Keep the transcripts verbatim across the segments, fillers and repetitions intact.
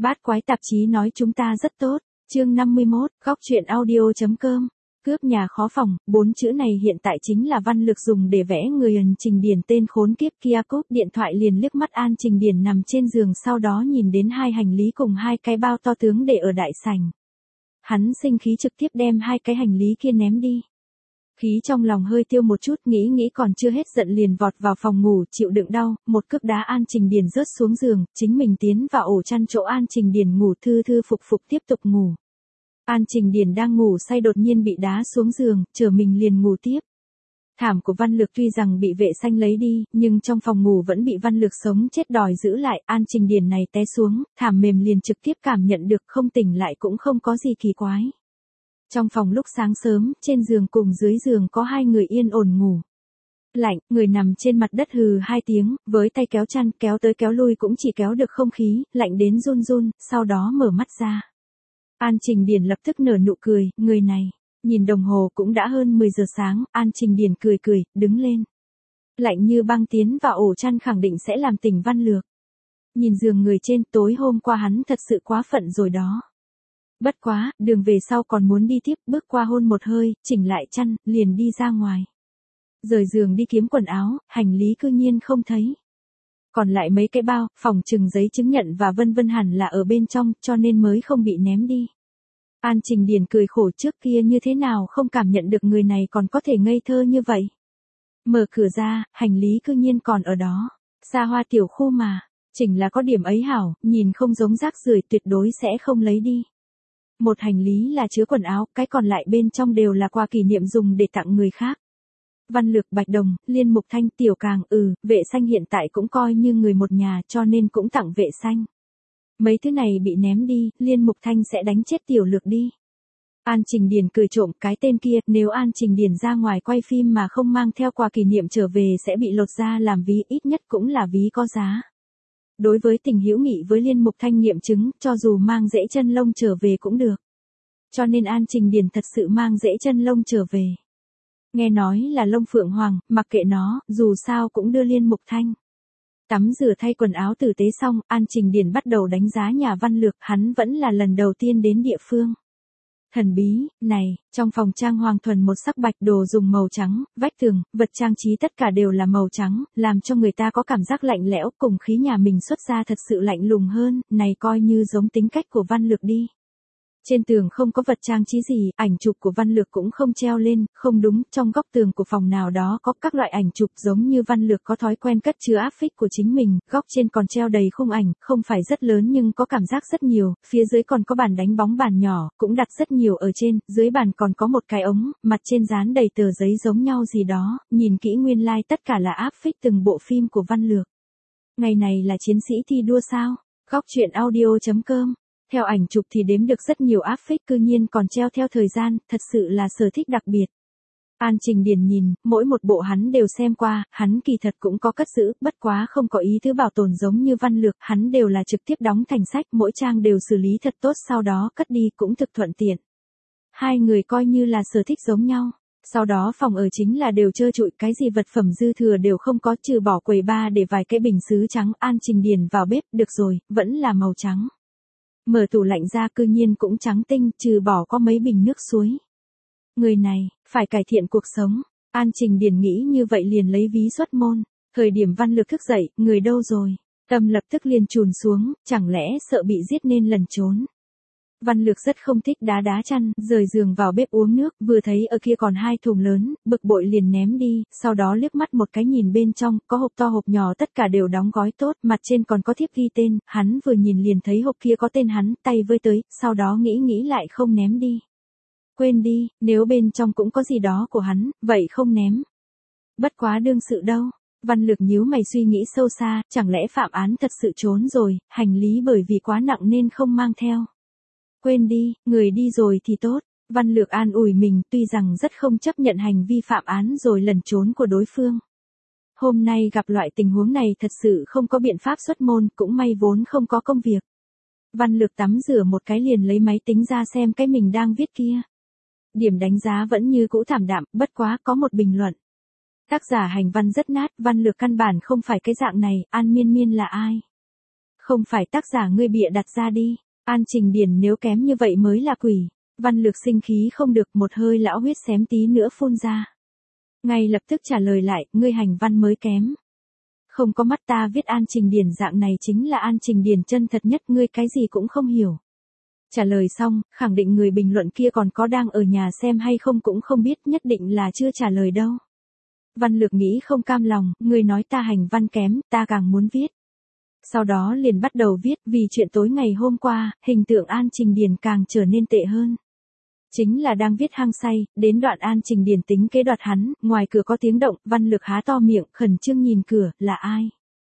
Bát quái tạp chí nói chúng ta rất tốt. Chương năm mươi mốt, góc truyện audio chấm com. Cướp nhà khó phòng, bốn chữ này hiện tại chính là Văn Lực dùng để vẽ người An Trình Điển tên khốn kiếp kia. Cúp điện thoại liền liếc mắt An Trình Điển nằm trên giường, sau đó nhìn đến hai hành lý cùng hai cái bao to tướng để ở đại sảnh. Hắn sinh khí trực tiếp đem hai cái hành lý kia ném đi. Khí trong lòng hơi tiêu một chút, nghĩ nghĩ còn chưa hết giận liền vọt vào phòng ngủ, chịu đựng đau, một cước đá An Trình Điển rớt xuống giường, chính mình tiến vào ổ chăn chỗ An Trình Điển ngủ thư thư phục phục tiếp tục ngủ. An Trình Điển đang ngủ say đột nhiên bị đá xuống giường, chờ mình liền ngủ tiếp. Thảm của Văn Lực tuy rằng bị vệ xanh lấy đi, nhưng trong phòng ngủ vẫn bị Văn Lực sống chết đòi giữ lại. An Trình Điển này té xuống, thảm mềm liền trực tiếp cảm nhận được, không tỉnh lại cũng không có gì kỳ quái. Trong phòng lúc sáng sớm, trên giường cùng dưới giường có hai người yên ổn ngủ. Lạnh, người nằm trên mặt đất hừ hai tiếng, với tay kéo chăn, kéo tới kéo lui cũng chỉ kéo được không khí, lạnh đến run run, sau đó mở mắt ra. An Trình Điển lập tức nở nụ cười, người này, nhìn đồng hồ cũng đã hơn mười giờ sáng, An Trình Điển cười cười, đứng lên. Lạnh như băng tiến vào ổ chăn khẳng định sẽ làm tỉnh Văn Lược. Nhìn giường người trên, tối hôm qua hắn thật sự quá phận rồi đó. Bất quá, đường về sau còn muốn đi tiếp, bước qua hôn một hơi, chỉnh lại chăn, liền đi ra ngoài. Rời giường đi kiếm quần áo, hành lý cư nhiên không thấy. Còn lại mấy cái bao, phòng trừng giấy chứng nhận và vân vân hẳn là ở bên trong, cho nên mới không bị ném đi. An Trình Điển cười khổ, trước kia như thế nào không cảm nhận được người này còn có thể ngây thơ như vậy. Mở cửa ra, hành lý cư nhiên còn ở đó. Xa hoa tiểu khu mà, chỉnh là có điểm ấy hảo, nhìn không giống rác rưởi, tuyệt đối sẽ không lấy đi. Một hành lý là chứa quần áo, cái còn lại bên trong đều là quà kỷ niệm dùng để tặng người khác. Văn Lực, Bạch Đồng, Liên Mục Thanh, Tiểu Càng, ừ, vệ xanh hiện tại cũng coi như người một nhà cho nên cũng tặng vệ xanh. Mấy thứ này bị ném đi, Liên Mục Thanh sẽ đánh chết Tiểu Lược đi. An Trình Điển cười trộm, cái tên kia, nếu An Trình Điển ra ngoài quay phim mà không mang theo quà kỷ niệm trở về sẽ bị lột ra làm ví, ít nhất cũng là ví có giá. Đối với tình hữu nghị với Liên Mục Thanh nghiệm chứng, cho dù mang rễ chân lông trở về cũng được. Cho nên An Trình Điển thật sự mang rễ chân lông trở về. Nghe nói là lông phượng hoàng, mặc kệ nó, dù sao cũng đưa Liên Mục Thanh. Tắm rửa thay quần áo tử tế xong, An Trình Điển bắt đầu đánh giá nhà Văn Lược, hắn vẫn là lần đầu tiên đến địa phương. Thần bí, này, trong phòng trang hoàng thuần một sắc bạch, đồ dùng màu trắng, vách tường, vật trang trí tất cả đều là màu trắng, làm cho người ta có cảm giác lạnh lẽo, cùng khí nhà mình xuất ra thật sự lạnh lùng hơn, này coi như giống tính cách của Văn Lược đi. Trên tường không có vật trang trí gì, ảnh chụp của Văn Lược cũng không treo lên, không đúng, trong góc tường của phòng nào đó có các loại ảnh chụp giống như Văn Lược có thói quen cất chứa áp phích của chính mình, góc trên còn treo đầy khung ảnh, không phải rất lớn nhưng có cảm giác rất nhiều, phía dưới còn có bàn đánh bóng bàn nhỏ, cũng đặt rất nhiều ở trên, dưới bàn còn có một cái ống, mặt trên dán đầy tờ giấy giống nhau gì đó, nhìn kỹ nguyên lai like tất cả là áp phích từng bộ phim của Văn Lược. Ngày này là chiến sĩ thi đua sao? Góc truyện audio chấm com. Theo ảnh chụp thì đếm được rất nhiều áp phích, cư nhiên còn treo theo thời gian, thật sự là sở thích đặc biệt. An Trình Điển nhìn, mỗi một bộ hắn đều xem qua, hắn kỳ thật cũng có cất giữ, bất quá không có ý tứ bảo tồn giống như Văn Lược, hắn đều là trực tiếp đóng thành sách, mỗi trang đều xử lý thật tốt sau đó cất đi cũng thực thuận tiện. Hai người coi như là sở thích giống nhau. Sau đó phòng ở chính là đều trơ trụi, cái gì vật phẩm dư thừa đều không có, trừ bỏ quầy bar để vài cái bình sứ trắng. An Trình Điển vào bếp, được rồi, vẫn là màu trắng. Mở tủ lạnh ra cư nhiên cũng trắng tinh, trừ bỏ có mấy bình nước suối. Người này, phải cải thiện cuộc sống. An Trình Điển nghĩ như vậy liền lấy ví xuất môn. Thời điểm Văn Lược thức dậy, người đâu rồi? Tâm lập tức liền trùn xuống, chẳng lẽ sợ bị giết nên lần trốn. Văn Lược rất không thích đá đá chăn, rời giường vào bếp uống nước, vừa thấy ở kia còn hai thùng lớn, bực bội liền ném đi, sau đó liếc mắt một cái nhìn bên trong, có hộp to hộp nhỏ tất cả đều đóng gói tốt, mặt trên còn có thiếp ghi tên, hắn vừa nhìn liền thấy hộp kia có tên hắn, tay vơi tới, sau đó nghĩ nghĩ lại không ném đi. Quên đi, nếu bên trong cũng có gì đó của hắn, vậy không ném. Bất quá đương sự đâu. Văn Lược nhíu mày suy nghĩ sâu xa, chẳng lẽ phạm án thật sự trốn rồi, hành lý bởi vì quá nặng nên không mang theo. Quên đi, người đi rồi thì tốt. Văn Lược an ủi mình, tuy rằng rất không chấp nhận hành vi phạm án rồi lẩn trốn của đối phương. Hôm nay gặp loại tình huống này thật sự không có biện pháp xuất môn, cũng may vốn không có công việc. Văn Lược tắm rửa một cái liền lấy máy tính ra xem cái mình đang viết kia. Điểm đánh giá vẫn như cũ thảm đạm, bất quá có một bình luận. Tác giả hành văn rất nát, Văn Lược căn bản không phải cái dạng này, An Miên Miên là ai? Không phải tác giả ngươi bịa đặt ra đi. An Trình Điền nếu kém như vậy mới là quỷ. Văn Lược sinh khí không được, một hơi lão huyết xém tí nữa phun ra. Ngay lập tức trả lời lại, ngươi hành văn mới kém. Không có mắt ta viết An Trình Điền dạng này chính là An Trình Điền chân thật nhất, ngươi cái gì cũng không hiểu. Trả lời xong, khẳng định người bình luận kia còn có đang ở nhà xem hay không cũng không biết, nhất định là chưa trả lời đâu. Văn Lược nghĩ không cam lòng, ngươi nói ta hành văn kém, ta càng muốn viết. Sau đó liền bắt đầu viết, vì chuyện tối ngày hôm qua, hình tượng An Trình Điền càng trở nên tệ hơn. Chính là đang viết hăng say, đến đoạn An Trình Điền tính kế đoạt hắn, ngoài cửa có tiếng động, Văn Lược há to miệng, khẩn trương nhìn cửa, là ai?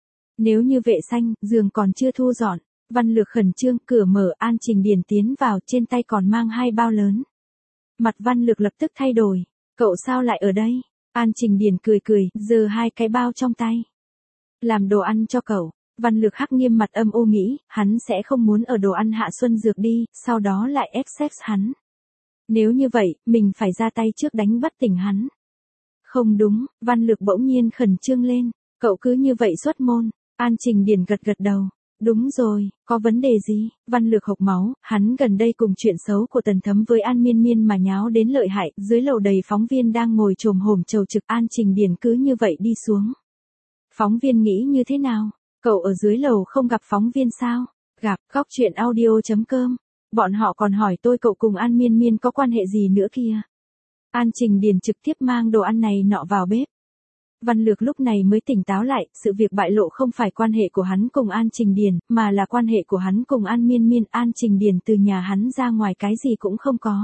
Nếu như Vệ Xanh, giường còn chưa thu dọn. Văn Lược khẩn trương, cửa mở, An Trình Điền tiến vào, trên tay còn mang hai bao lớn. Mặt Văn Lược lập tức thay đổi, cậu sao lại ở đây? An Trình Điền cười cười, giơ hai cái bao trong tay. Làm đồ ăn cho cậu. Văn Lược hắc nghiêm mặt âm u nghĩ, hắn sẽ không muốn ở đồ ăn Hạ Xuân Dược đi, sau đó lại ép sex hắn. Nếu như vậy, mình phải ra tay trước đánh bất tỉnh hắn. Không đúng, Văn Lược bỗng nhiên khẩn trương lên, cậu cứ như vậy xuất môn. An Trình Điền gật gật đầu. Đúng rồi, có vấn đề gì? Văn Lược hộc máu, hắn gần đây cùng chuyện xấu của Tần Thấm với An Miên Miên mà nháo đến lợi hại, dưới lầu đầy phóng viên đang ngồi chồm hổm chầu trực, An Trình Điền cứ như vậy đi xuống. Phóng viên nghĩ như thế nào? Cậu ở dưới lầu không gặp phóng viên sao? Gặp, góc chuyện audio chấm com. Bọn họ còn hỏi tôi cậu cùng An Miên Miên có quan hệ gì nữa kia. An Trình Điền trực tiếp mang đồ ăn này nọ vào bếp. Văn Lược lúc này mới tỉnh táo lại, sự việc bại lộ không phải quan hệ của hắn cùng An Trình Điền, mà là quan hệ của hắn cùng An Miên Miên. An Trình Điền từ nhà hắn ra ngoài cái gì cũng không có.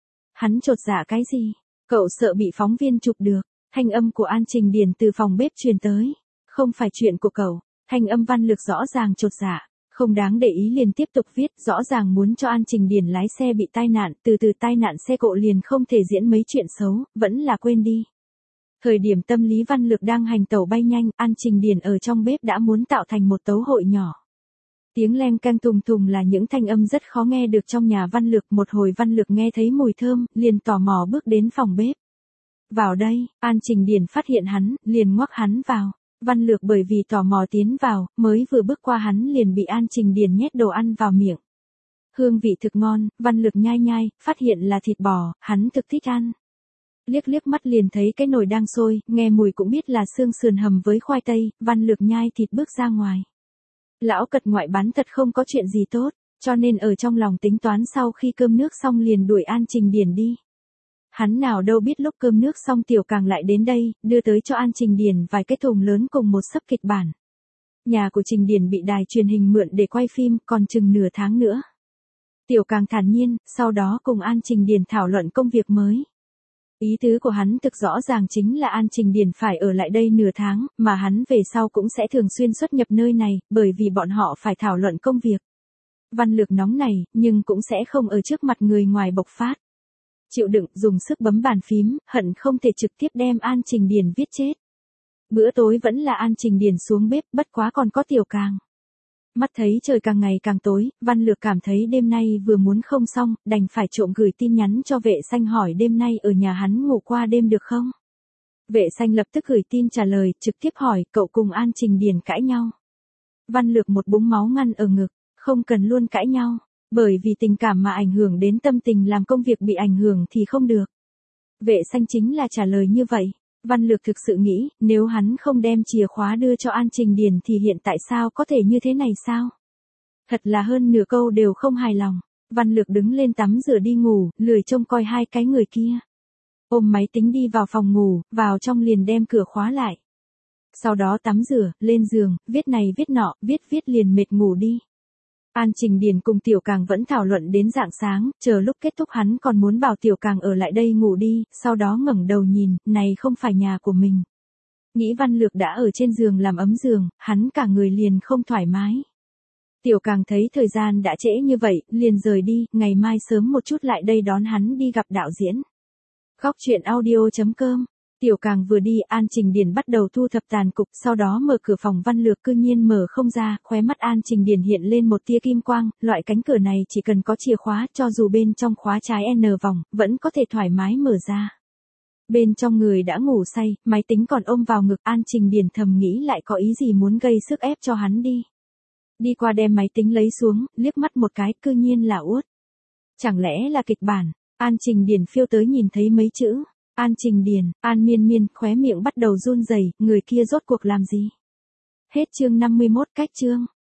Hắn chột dạ cái gì? Cậu sợ bị phóng viên chụp được. Thanh âm của An Trình Điền từ phòng bếp truyền tới. Không phải chuyện của cậu. Thanh âm Văn Lược rõ ràng chột dạ. Không đáng để ý liền tiếp tục viết, rõ ràng muốn cho An Trình Điền lái xe bị tai nạn, từ từ tai nạn xe cộ liền không thể diễn mấy chuyện xấu, vẫn là quên đi. Thời điểm tâm lý Văn Lược đang hành tẩu bay nhanh, An Trình Điền ở trong bếp đã muốn tạo thành một tấu hội nhỏ. Tiếng leng canh tùng tùng là những thanh âm rất khó nghe được trong nhà Văn Lược, một hồi Văn Lược nghe thấy mùi thơm, liền tò mò bước đến phòng bếp. Vào đây, An Trình Điền phát hiện hắn, liền ngoắc hắn vào. Văn Lược bởi vì tò mò tiến vào, mới vừa bước qua hắn liền bị An Trình Điền nhét đồ ăn vào miệng. Hương vị thực ngon, Văn Lược nhai nhai, phát hiện là thịt bò, hắn thực thích ăn. Liếc liếc mắt liền thấy cái nồi đang sôi, nghe mùi cũng biết là xương sườn hầm với khoai tây, Văn Lược nhai thịt bước ra ngoài. Lão cật ngoại bán thật không có chuyện gì tốt, cho nên ở trong lòng tính toán sau khi cơm nước xong liền đuổi An Trình Điền đi. Hắn nào đâu biết lúc cơm nước xong Tiểu Càng lại đến đây, đưa tới cho An Trình Điền vài cái thùng lớn cùng một sấp kịch bản. Nhà của Trình Điền bị đài truyền hình mượn để quay phim, còn chừng nửa tháng nữa. Tiểu Càng thản nhiên, sau đó cùng An Trình Điền thảo luận công việc mới. Ý tứ của hắn thực rõ ràng chính là An Trình Điền phải ở lại đây nửa tháng, mà hắn về sau cũng sẽ thường xuyên xuất nhập nơi này, bởi vì bọn họ phải thảo luận công việc. Văn Lược nóng này, nhưng cũng sẽ không ở trước mặt người ngoài bộc phát. Chịu đựng, dùng sức bấm bàn phím, hận không thể trực tiếp đem An Trình Điền viết chết. Bữa tối vẫn là An Trình Điền xuống bếp, bất quá còn có Tiểu Càng. Mắt thấy trời càng ngày càng tối, Văn Lược cảm thấy đêm nay vừa muốn không xong, đành phải trộm gửi tin nhắn cho Vệ Xanh hỏi đêm nay ở nhà hắn ngủ qua đêm được không? Vệ Xanh lập tức gửi tin trả lời, trực tiếp hỏi, cậu cùng An Trình Điền cãi nhau. Văn Lược một búng máu ngăn ở ngực, không cần luôn cãi nhau, bởi vì tình cảm mà ảnh hưởng đến tâm tình làm công việc bị ảnh hưởng thì không được. Vệ Xanh chính là trả lời như vậy. Văn Lược thực sự nghĩ, nếu hắn không đem chìa khóa đưa cho An Trình Điền thì hiện tại sao có thể như thế này sao? Thật là hơn nửa câu đều không hài lòng. Văn Lược đứng lên tắm rửa đi ngủ, lười trông coi hai cái người kia. Ôm máy tính đi vào phòng ngủ, vào trong liền đem cửa khóa lại. Sau đó tắm rửa, lên giường, viết này viết nọ, viết viết liền mệt ngủ đi. An Trình Điền cùng Tiểu Càng vẫn thảo luận đến rạng sáng, chờ lúc kết thúc hắn còn muốn bảo Tiểu Càng ở lại đây ngủ đi, sau đó ngẩng đầu nhìn, này không phải nhà của mình. Nghĩ Văn Lược đã ở trên giường làm ấm giường, hắn cả người liền không thoải mái. Tiểu Càng thấy thời gian đã trễ như vậy, liền rời đi, ngày mai sớm một chút lại đây đón hắn đi gặp đạo diễn. Góc chuyện audio chấm com. Tiểu Càng vừa đi, An Trình Điền bắt đầu thu thập tàn cục, sau đó mở cửa phòng Văn Lược cư nhiên mở không ra, khóe mắt An Trình Điền hiện lên một tia kim quang, loại cánh cửa này chỉ cần có chìa khóa, cho dù bên trong khóa trái N vòng, vẫn có thể thoải mái mở ra. Bên trong người đã ngủ say, máy tính còn ôm vào ngực, An Trình Điền thầm nghĩ lại có ý gì muốn gây sức ép cho hắn đi. Đi qua đem máy tính lấy xuống, liếc mắt một cái, cư nhiên là Út. Chẳng lẽ là kịch bản? An Trình Điền phiêu tới nhìn thấy mấy chữ. An Trình Điền, An Miên Miên, khóe miệng bắt đầu run rẩy, người kia rốt cuộc làm gì? Hết chương năm mươi mốt, cách chương.